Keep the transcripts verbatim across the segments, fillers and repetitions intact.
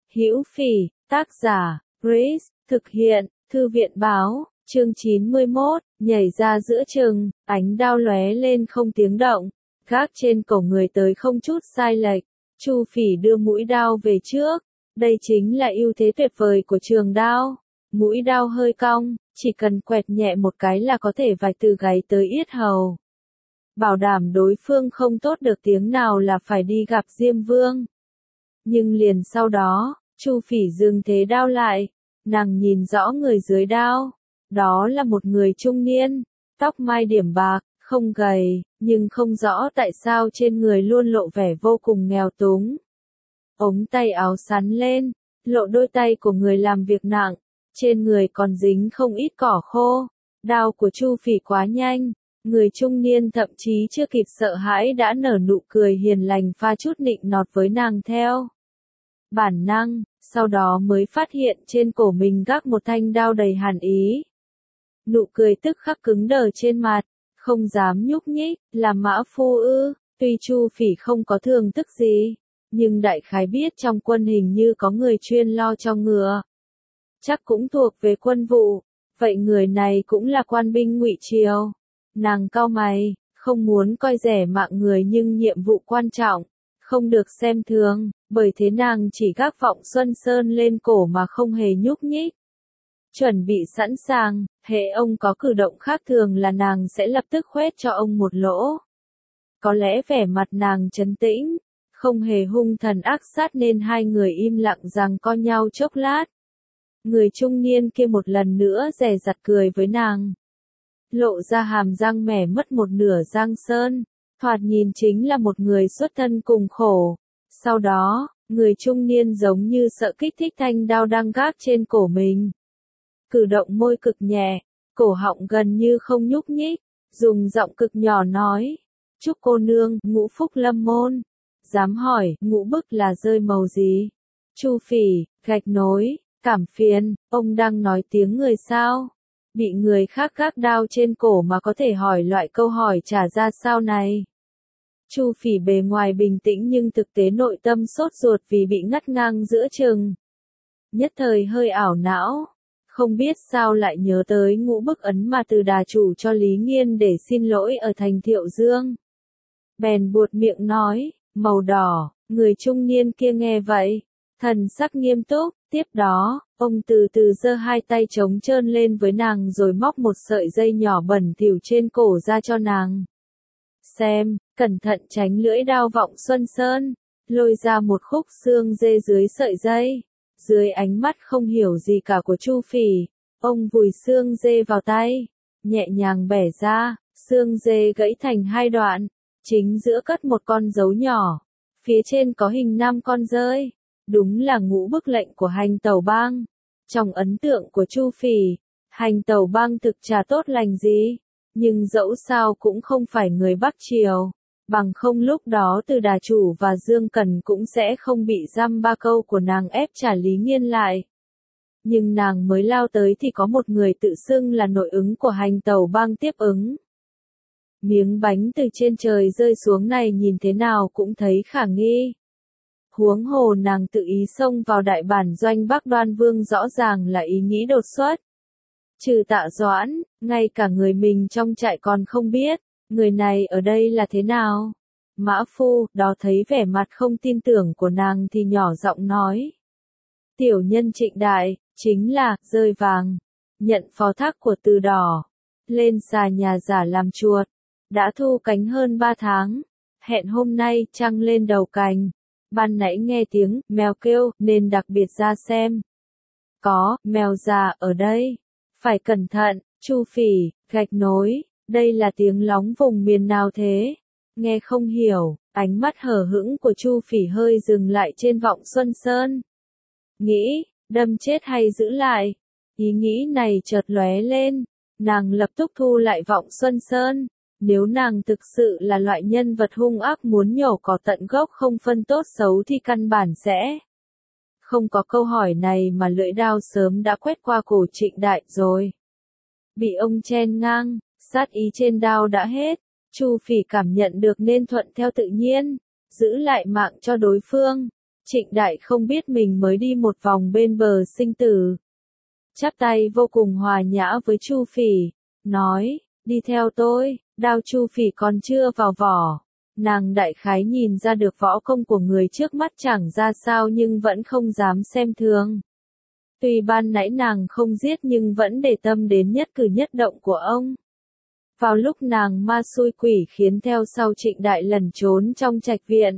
Hữu Phỉ, tác giả, Grace, thực hiện, Thư viện báo, chương chín mươi mốt, nhảy ra giữa chừng, ánh đao lóe lên không tiếng động, gác trên cổ người tới không chút sai lệch, Chu Phỉ đưa mũi đao về trước, đây chính là ưu thế tuyệt vời của trường đao, mũi đao hơi cong, chỉ cần quẹt nhẹ một cái là có thể vạch từ gáy tới yết hầu. Bảo đảm đối phương không tốt được tiếng nào là phải đi gặp Diêm Vương. Nhưng liền sau đó, Chu Phỉ dừng thế đao lại, nàng nhìn rõ người dưới đao, đó là một người trung niên, tóc mai điểm bạc, không gầy, nhưng không rõ tại sao trên người luôn lộ vẻ vô cùng nghèo túng. Ống tay áo sắn lên, lộ đôi tay của người làm việc nặng, trên người còn dính không ít cỏ khô, đao của Chu Phỉ quá nhanh. Người trung niên thậm chí chưa kịp sợ hãi đã nở nụ cười hiền lành pha chút nịnh nọt với nàng theo bản năng, sau đó mới phát hiện trên cổ mình gác một thanh đao đầy hàn ý. Nụ cười tức khắc cứng đờ trên mặt, không dám nhúc nhích, là mã phu ư, tuy Chu Phỉ không có thường tức gì, nhưng đại khái biết trong quân hình như có người chuyên lo cho ngựa. Chắc cũng thuộc về quân vụ, vậy người này cũng là quan binh Ngụy Triều. Nàng cau mày, không muốn coi rẻ mạng người nhưng nhiệm vụ quan trọng, không được xem thường, bởi thế nàng chỉ gác Vọng Xuân Sơn lên cổ mà không hề nhúc nhích. Chuẩn bị sẵn sàng, hễ ông có cử động khác thường là nàng sẽ lập tức khoét cho ông một lỗ. Có lẽ vẻ mặt nàng trấn tĩnh, không hề hung thần ác sát nên hai người im lặng giằng co nhau chốc lát. Người trung niên kia một lần nữa dè dặt cười với nàng. Lộ ra hàm răng mẻ mất một nửa giang sơn, thoạt nhìn chính là một người xuất thân cùng khổ. Sau đó, người trung niên giống như sợ kích thích thanh đao đang gác trên cổ mình. Cử động môi cực nhẹ, cổ họng gần như không nhúc nhích, dùng giọng cực nhỏ nói, chúc cô nương, ngũ phúc lâm môn. Dám hỏi, ngũ bức là rơi màu gì? Chu Phỉ, gạch nối, cảm phiền, ông đang nói tiếng người sao? Bị người khác gác đao trên cổ mà có thể hỏi loại câu hỏi trả ra sao này. Chu Phỉ bề ngoài bình tĩnh nhưng thực tế nội tâm sốt ruột vì bị ngắt ngang giữa chừng. Nhất thời hơi ảo não, không biết sao lại nhớ tới ngũ bức ấn mà từ đà chủ cho Lý Nghiên để xin lỗi ở thành Thiệu Dương. Bèn buột miệng nói, màu đỏ, người trung niên kia nghe vậy, thần sắc nghiêm túc, tiếp đó, ông từ từ giơ hai tay trống trơn lên với nàng rồi móc một sợi dây nhỏ bẩn thỉu trên cổ ra cho nàng. Xem, cẩn thận tránh lưỡi đao Vọng Xuân Sơn, lôi ra một khúc xương dê dưới sợi dây. Dưới ánh mắt không hiểu gì cả của Chu Phỉ, ông vùi xương dê vào tay, nhẹ nhàng bẻ ra, xương dê gãy thành hai đoạn, chính giữa cất một con dấu nhỏ, phía trên có hình năm con dơi. Đúng là ngũ bức lệnh của Hành Tẩu Bang. Trong ấn tượng của Chu Phỉ, Hành Tẩu Bang thực chả tốt lành gì, nhưng dẫu sao cũng không phải người Bắc Triều, bằng không lúc đó Từ Đà Chủ và Dương Cần cũng sẽ không bị dăm ba câu của nàng ép trả Lý Nghiên lại. Nhưng nàng mới lao tới thì có một người tự xưng là nội ứng của Hành Tẩu Bang tiếp ứng. Miếng bánh từ trên trời rơi xuống này nhìn thế nào cũng thấy khả nghi. Huống hồ nàng tự ý xông vào đại bản doanh Bắc Đoan Vương rõ ràng là ý nghĩ đột xuất. Trừ Tạ Doãn, ngay cả người mình trong trại còn không biết, người này ở đây là thế nào? Mã phu, đó thấy vẻ mặt không tin tưởng của nàng thì nhỏ giọng nói. Tiểu nhân Trịnh Đại, chính là, rơi vàng, nhận phó thác của Từ Đỏ, lên xà nhà giả làm chuột, đã thu cánh hơn ba tháng, hẹn hôm nay trăng lên đầu cành. Ban nãy nghe tiếng mèo kêu nên đặc biệt ra xem. Có, mèo già ở đây. Phải cẩn thận, Chu Phỉ, gạch nối, đây là tiếng lóng vùng miền nào thế? Nghe không hiểu, ánh mắt hờ hững của Chu Phỉ hơi dừng lại trên Vọng Xuân Sơn. Nghĩ, đâm chết hay giữ lại? Ý nghĩ này chợt lóe lên, nàng lập tức thu lại Vọng Xuân Sơn. Nếu nàng thực sự là loại nhân vật hung ác muốn nhổ cỏ tận gốc không phân tốt xấu thì căn bản sẽ không có câu hỏi này mà lưỡi đao sớm đã quét qua cổ Trịnh Đại rồi. Bị ông chen ngang, sát ý trên đao đã hết, Chu Phỉ cảm nhận được nên thuận theo tự nhiên, giữ lại mạng cho đối phương. Trịnh Đại không biết mình mới đi một vòng bên bờ sinh tử. Chắp tay vô cùng hòa nhã với Chu Phỉ, nói, đi theo tôi, đao Chu Phỉ còn chưa vào vỏ. Nàng đại khái nhìn ra được võ công của người trước mắt chẳng ra sao nhưng vẫn không dám xem thường. Tuy ban nãy nàng không giết nhưng vẫn để tâm đến nhất cử nhất động của ông. Vào lúc nàng ma xui quỷ khiến theo sau Trịnh Đại lẩn trốn trong trạch viện.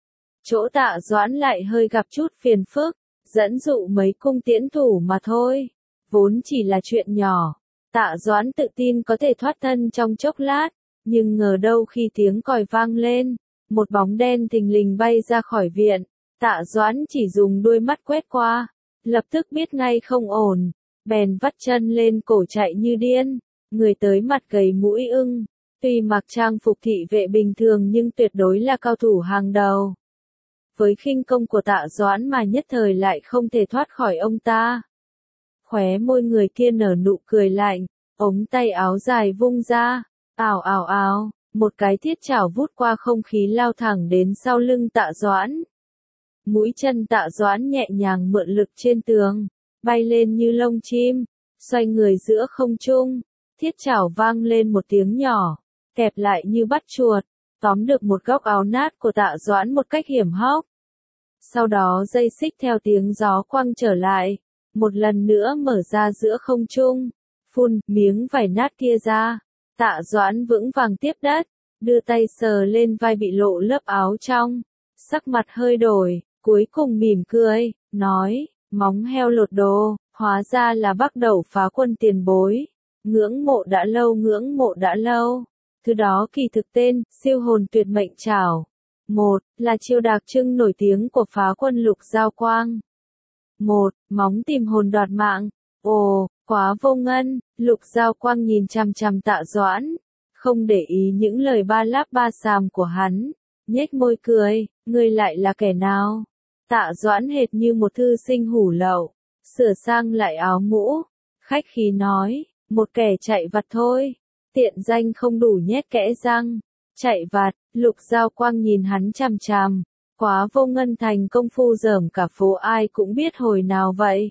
Chỗ Tạ Doãn lại hơi gặp chút phiền phức, dẫn dụ mấy cung tiễn thủ mà thôi. Vốn chỉ là chuyện nhỏ, Tạ Doãn tự tin có thể thoát thân trong chốc lát, nhưng ngờ đâu khi tiếng còi vang lên, một bóng đen thình lình bay ra khỏi viện. Tạ Doãn chỉ dùng đôi mắt quét qua, lập tức biết ngay không ổn, bèn vắt chân lên cổ chạy như điên. Người tới mặt gầy mũi ưng, tuy mặc trang phục thị vệ bình thường nhưng tuyệt đối là cao thủ hàng đầu. Với khinh công của Tạ Doãn mà nhất thời lại không thể thoát khỏi ông ta. Khóe môi người kia nở nụ cười lạnh, ống tay áo dài vung ra, ào ào ào, một cái thiết chảo vút qua không khí lao thẳng đến sau lưng Tạ Doãn. Mũi chân Tạ Doãn nhẹ nhàng mượn lực trên tường, bay lên như lông chim, xoay người giữa không trung, thiết chảo vang lên một tiếng nhỏ, kẹp lại như bắt chuột, tóm được một góc áo nát của Tạ Doãn một cách hiểm hóc. Sau đó dây xích theo tiếng gió quăng trở lại, một lần nữa mở ra giữa không trung, phun miếng vải nát kia ra. Tạ Doãn vững vàng tiếp đất, đưa tay sờ lên vai bị lộ lớp áo trong, sắc mặt hơi đổi, cuối cùng mỉm cười, nói, móng heo lột đồ, hóa ra là Bắc Đẩu Phá Quân tiền bối, ngưỡng mộ đã lâu ngưỡng mộ đã lâu. Thứ đó kỳ thực tên, siêu hồn tuyệt mệnh trảo. Một, là chiêu đặc trưng nổi tiếng của Phá Quân Lục Giao Quang. Một, móng tìm hồn đoạt mạng. Ồ, quá vô ngân, Lục Giao Quang nhìn chằm chằm Tạ Doãn, không để ý những lời ba láp ba xàm của hắn, nhếch môi cười, ngươi lại là kẻ nào? Tạ Doãn hệt như một thư sinh hủ lậu, sửa sang lại áo mũ, khách khí nói, một kẻ chạy vặt thôi. Tiện danh không đủ nhét kẽ răng, chạy vặt. Lục Giao Quang nhìn hắn chằm chằm, quá vô ngân thành công phu dởm cả phố ai cũng biết hồi nào vậy.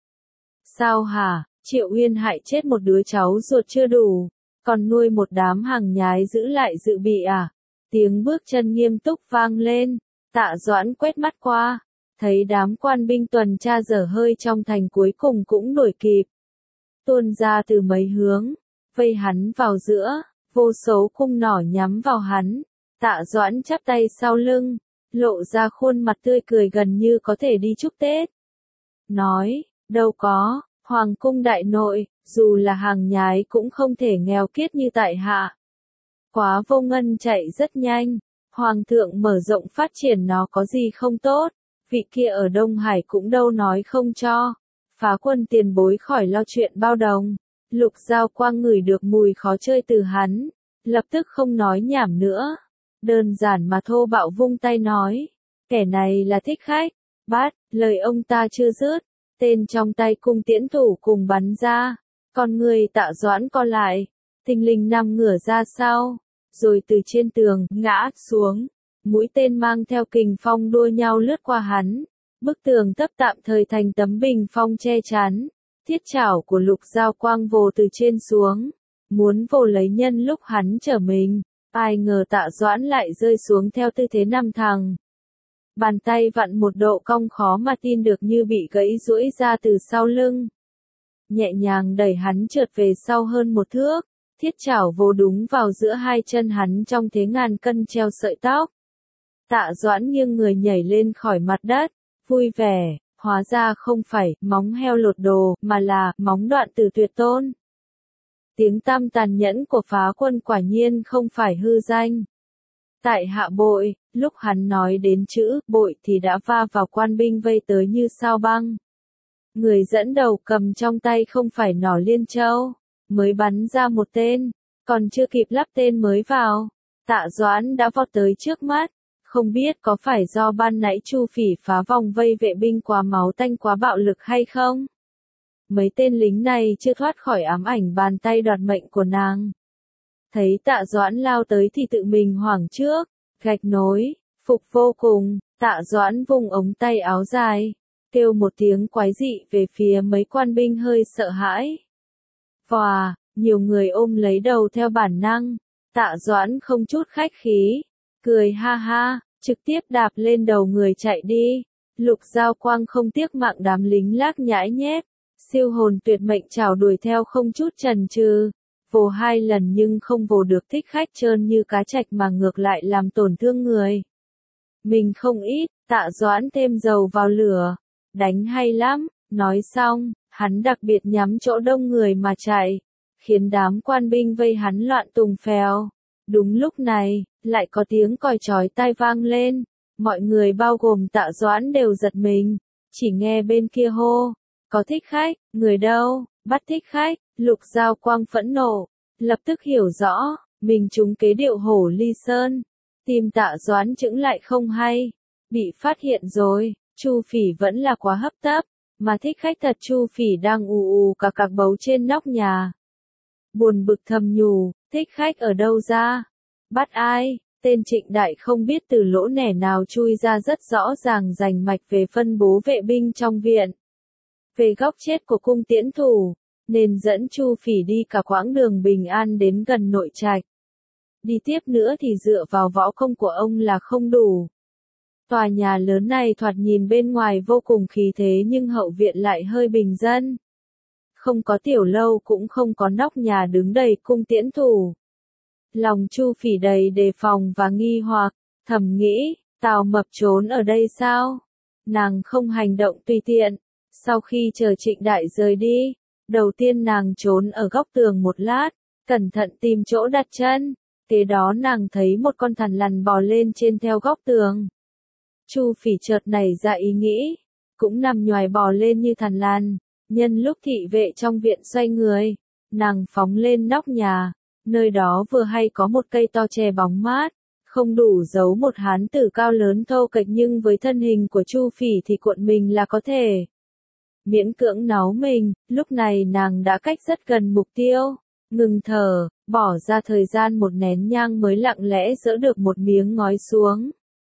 Sao hả, Triệu Uyên hại chết một đứa cháu ruột chưa đủ, còn nuôi một đám hàng nhái giữ lại dự bị à? Tiếng bước chân nghiêm túc vang lên, Tạ Doãn quét mắt qua, thấy đám quan binh tuần tra dở hơi trong thành cuối cùng cũng đuổi kịp. Tuôn ra từ mấy hướng, vây hắn vào giữa, vô số cung nỏ nhắm vào hắn. Tạ Doãn chắp tay sau lưng, lộ ra khuôn mặt tươi cười gần như có thể đi chúc Tết. Nói, đâu có, Hoàng cung đại nội, dù là hàng nhái cũng không thể nghèo kiết như tại hạ. Quá vô ngân chạy rất nhanh, Hoàng thượng mở rộng phát triển nó có gì không tốt, vị kia ở Đông Hải cũng đâu nói không cho. Phá Quân tiền bối khỏi lo chuyện bao đồng. Lục Giao Quang ngửi được mùi khó chơi từ hắn, lập tức không nói nhảm nữa. Đơn giản mà thô bạo vung tay nói, kẻ này là thích khách, bắt, lời ông ta chưa dứt, tên trong tay cung tiễn thủ cùng bắn ra, con người Tạ Doãn co lại, thình lình nằm ngửa ra sau, rồi từ trên tường, ngã xuống, mũi tên mang theo kình phong đua nhau lướt qua hắn, bức tường thấp tạm thời thành tấm bình phong che chắn, thiết chảo của Lục Giao Quang vồ từ trên xuống, muốn vồ lấy nhân lúc hắn trở mình. Ai ngờ Tạ Doãn lại rơi xuống theo tư thế nằm thẳng. Bàn tay vặn một độ cong khó mà tin được như bị gãy duỗi ra từ sau lưng. Nhẹ nhàng đẩy hắn trượt về sau hơn một thước, thiết chảo vồ đúng vào giữa hai chân hắn trong thế ngàn cân treo sợi tóc. Tạ Doãn nghiêng người nhảy lên khỏi mặt đất, vui vẻ, hóa ra không phải móng heo lột đồ, mà là móng đoạn tử tuyệt tôn. Tiếng tăm tàn nhẫn của Phá Quân quả nhiên không phải hư danh. Tại hạ bội, lúc hắn nói đến chữ bội thì đã va vào quan binh vây tới như sao băng. Người dẫn đầu cầm trong tay không phải nỏ liên châu, mới bắn ra một tên, còn chưa kịp lắp tên mới vào. Tạ Doãn đã vọt tới trước mắt, không biết có phải do ban nãy Chu Phỉ phá vòng vây vệ binh quá máu tanh quá bạo lực hay không? Mấy tên lính này chưa thoát khỏi ám ảnh bàn tay đoạt mệnh của nàng. Thấy Tạ Doãn lao tới thì tự mình hoảng trước, gạch nối, phục vô cùng, Tạ Doãn vung ống tay áo dài, kêu một tiếng quái dị về phía mấy quan binh hơi sợ hãi. Vòa, nhiều người ôm lấy đầu theo bản năng. Tạ Doãn không chút khách khí, cười ha ha, trực tiếp đạp lên đầu người chạy đi. Lục Giao Quang không tiếc mạng đám lính lác nhãi nhép, siêu hồn tuyệt mệnh chào đuổi theo không chút chần chừ. Vồ hai lần nhưng không vồ được Thích Khách trơn như cá trạch mà ngược lại làm tổn thương người mình không ít. Tạ Doãn thêm dầu vào lửa. Đánh hay lắm, nói xong, hắn đặc biệt nhắm chỗ đông người mà chạy, khiến đám quan binh vây hắn loạn tùng phèo. Đúng lúc này, lại có tiếng còi chói tai vang lên, mọi người bao gồm Tạ Doãn đều giật mình, chỉ nghe bên kia hô, có thích khách, người đâu, bắt thích khách. Lục Giao Quang phẫn nộ, lập tức hiểu rõ, mình trúng kế điệu hổ ly sơn, tim Tạ Doãn chững lại không hay, bị phát hiện rồi. Chu Phỉ vẫn là quá hấp tấp, mà thích khách thật. Chu Phỉ đang ù ù cà cạc bấu trên nóc nhà, buồn bực thầm nhủ, thích khách ở đâu ra? Bắt ai? Tên Trịnh Đại không biết từ lỗ nẻ nào chui ra, rất rõ ràng rành mạch về phân bố vệ binh trong viện, về góc chết của cung tiễn thủ, nên dẫn Chu Phỉ đi cả quãng đường bình an đến gần nội trạch. Đi tiếp nữa thì dựa vào võ công của ông là không đủ. Tòa nhà lớn này thoạt nhìn bên ngoài vô cùng khí thế nhưng hậu viện lại hơi bình dân. Không có tiểu lâu cũng không có nóc nhà đứng đầy cung tiễn thủ. Lòng Chu Phỉ đầy đề phòng và nghi hoặc, thầm nghĩ, Tào Mập trốn ở đây sao? Nàng không hành động tùy tiện. Sau khi chờ Trịnh Đại rời đi, đầu tiên nàng trốn ở góc tường một lát, cẩn thận tìm chỗ đặt chân. Kế đó nàng thấy một con thằn lằn bò lên trên theo góc tường. Chu Phỉ chợt nảy ra ý nghĩ, cũng nằm nhoài bò lên như thằn lằn. Nhân lúc thị vệ trong viện xoay người, nàng phóng lên nóc nhà, nơi đó vừa hay có một cây to che bóng mát, không đủ giấu một hán tử cao lớn thô kệch, nhưng với thân hình của Chu Phỉ thì cuộn mình là có thể miễn cưỡng náu mình. Lúc này nàng đã cách rất gần mục tiêu, ngừng thở, bỏ ra thời gian một nén nhang mới lặng lẽ giỡ được một miếng ngói xuống.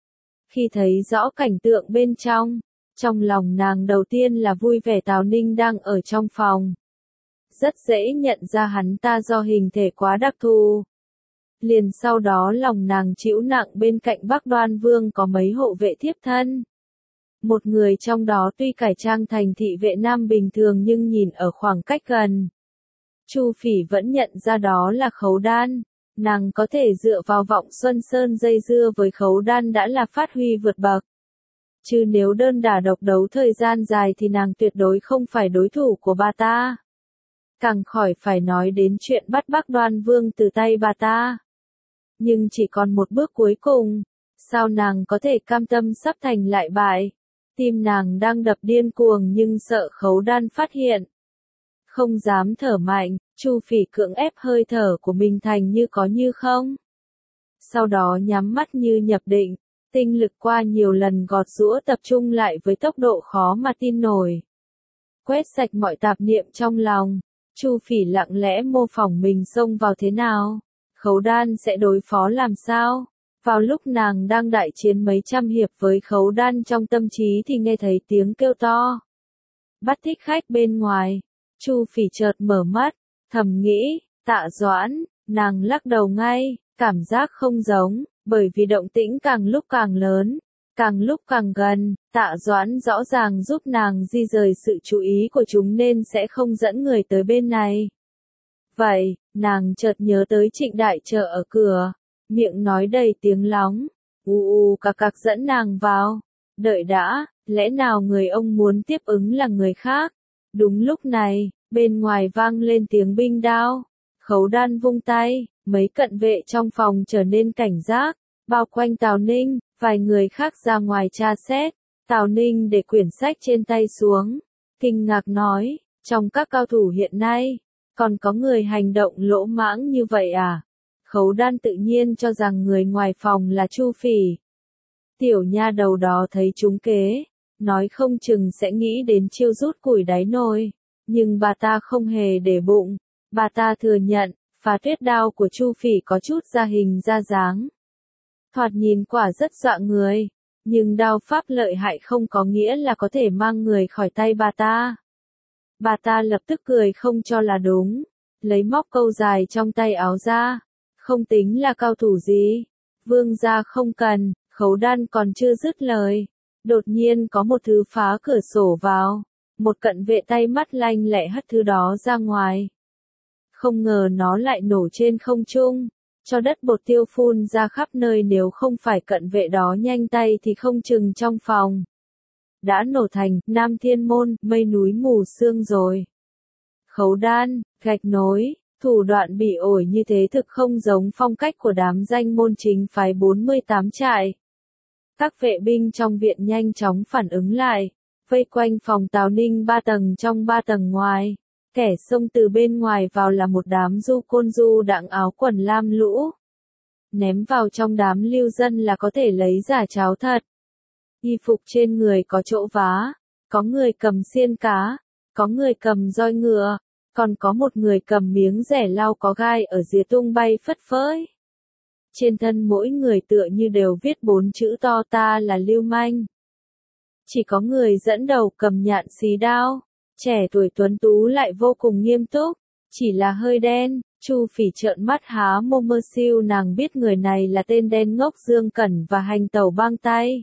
Khi thấy rõ cảnh tượng bên trong, trong lòng nàng đầu tiên là vui vẻ. Tào Ninh đang ở trong phòng, rất dễ nhận ra hắn ta do hình thể quá đặc thù. Liền sau đó lòng nàng chịu nặng, bên cạnh Bắc Đoan Vương có mấy hộ vệ thiếp thân. Một người trong đó tuy cải trang thành thị vệ nam bình thường nhưng nhìn ở khoảng cách gần, Chu Phỉ vẫn nhận ra đó là Khấu Đan. Nàng có thể dựa vào Vọng Xuân Sơn dây dưa với Khấu Đan đã là phát huy vượt bậc. Chứ nếu đơn đả độc đấu thời gian dài thì nàng tuyệt đối không phải đối thủ của bà ta. Càng khỏi phải nói đến chuyện bắt Bắc Đoan Vương từ tay bà ta. Nhưng chỉ còn một bước cuối cùng, sao nàng có thể cam tâm sắp thành lại bại? Tim nàng đang đập điên cuồng nhưng sợ Khấu Đan phát hiện. Không dám thở mạnh, Chu Phỉ cưỡng ép hơi thở của mình thành như có như không. Sau đó nhắm mắt như nhập định, tinh lực qua nhiều lần gọt giũa tập trung lại với tốc độ khó mà tin nổi. Quét sạch mọi tạp niệm trong lòng, Chu Phỉ lặng lẽ mô phỏng mình xông vào thế nào, Khấu Đan sẽ đối phó làm sao. Vào lúc nàng đang đại chiến mấy trăm hiệp với Khấu Đan trong tâm trí thì nghe thấy tiếng kêu to. Bắt thích khách bên ngoài. Chu Phỉ chợt mở mắt, thầm nghĩ, Tạ Doãn. Nàng lắc đầu ngay, cảm giác không giống, bởi vì động tĩnh càng lúc càng lớn, càng lúc càng gần. Tạ Doãn rõ ràng giúp nàng di rời sự chú ý của chúng nên sẽ không dẫn người tới bên này. Vậy, nàng chợt nhớ tới Trịnh Đại chờ ở cửa, miệng nói đầy tiếng lóng, u u cạc cạc dẫn nàng vào. Đợi đã, lẽ nào người ông muốn tiếp ứng là người khác? Đúng lúc này, bên ngoài vang lên tiếng binh đao. Khấu Đan vung tay, mấy cận vệ trong phòng trở nên cảnh giác, bao quanh Tào Ninh. Vài người khác ra ngoài tra xét. Tào Ninh để quyển sách trên tay xuống, kinh ngạc nói, trong các cao thủ hiện nay, còn có người hành động lỗ mãng như vậy à? Khấu Đan tự nhiên cho rằng người ngoài phòng là Chu Phỉ. Tiểu nha đầu đó thấy trúng kế, nói không chừng sẽ nghĩ đến chiêu rút củi đáy nồi, nhưng bà ta không hề để bụng. Bà ta thừa nhận, phá tuyết đao của Chu Phỉ có chút ra hình ra dáng, thoạt nhìn quả rất dọa người, Nhưng đao pháp lợi hại không có nghĩa là có thể mang người khỏi tay bà ta. Bà ta lập tức cười không cho là đúng, lấy móc câu dài trong tay áo ra. Không tính là cao thủ gì. Vương gia không cần, Khấu Đan còn chưa dứt lời. Đột nhiên có một thứ phá cửa sổ vào. Một cận vệ tay mắt lanh lẹ hất thứ đó ra ngoài. Không ngờ nó lại nổ trên không trung, cho đất bột tiêu phun ra khắp nơi, nếu không phải cận vệ đó nhanh tay thì không chừng trong phòng đã nổ thành Nam Thiên Môn, mây núi mù sương rồi. Khấu Đan, gạch nối, thủ đoạn bị ổi như thế thực không giống phong cách của đám danh môn chính phái bốn mươi tám trại. Các vệ binh trong viện nhanh chóng phản ứng lại, vây quanh phòng Tào Ninh ba tầng trong ba tầng ngoài. Kẻ xông từ bên ngoài vào là một đám du côn du đặng áo quần lam lũ. Ném vào trong đám lưu dân là có thể lấy giả cháo thật. Y phục trên người có chỗ vá, có người cầm xiên cá, có người cầm roi ngựa, còn có một người cầm miếng rẻ lau có gai ở rìa tung bay phất phới. Trên thân mỗi người tựa như đều viết bốn chữ to: ta là lưu manh. Chỉ có người dẫn đầu cầm nhạn xí đao, trẻ tuổi tuấn tú lại vô cùng nghiêm túc, chỉ là hơi đen. Chu Phỉ trợn mắt há mồm mơ siêu, nàng biết người này là tên đen ngốc Dương Cẩn và hành tẩu bang tay.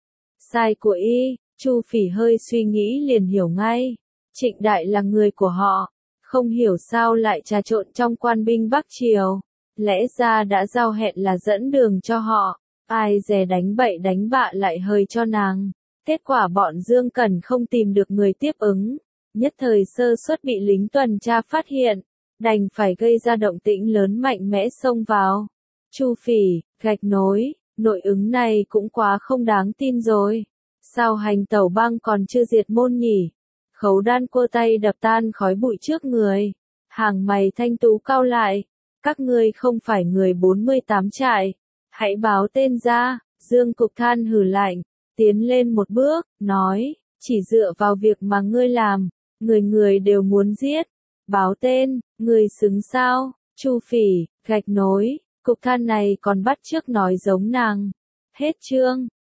Sai của y, Chu Phỉ hơi suy nghĩ liền hiểu ngay. Trịnh Đại là người của họ, không hiểu sao lại trà trộn trong quan binh Bắc Triều. Lẽ ra đã giao hẹn là dẫn đường cho họ, ai dè đánh bậy đánh bạ lại hơi cho nàng. Kết quả bọn Dương Cẩn không tìm được người tiếp ứng, nhất thời sơ suất bị lính tuần tra phát hiện, đành phải gây ra động tĩnh lớn mạnh mẽ xông vào. Chu Phỉ, gạch nối, nội ứng này cũng quá không đáng tin rồi. Sao hành tẩu bang còn chưa diệt môn nhỉ? Khấu Đan cô tay đập tan khói bụi trước người. Hàng mày thanh tú cau lại. Các ngươi không phải người bốn mươi tám trại. Hãy báo tên ra. Dương Cục Than hừ lạnh, tiến lên một bước, nói, chỉ dựa vào việc mà ngươi làm, người người đều muốn giết. Báo tên, người xứng sao? Chu Phỉ, gạch nối, Cục Than này còn bắt chước nói giống nàng. Hết chương.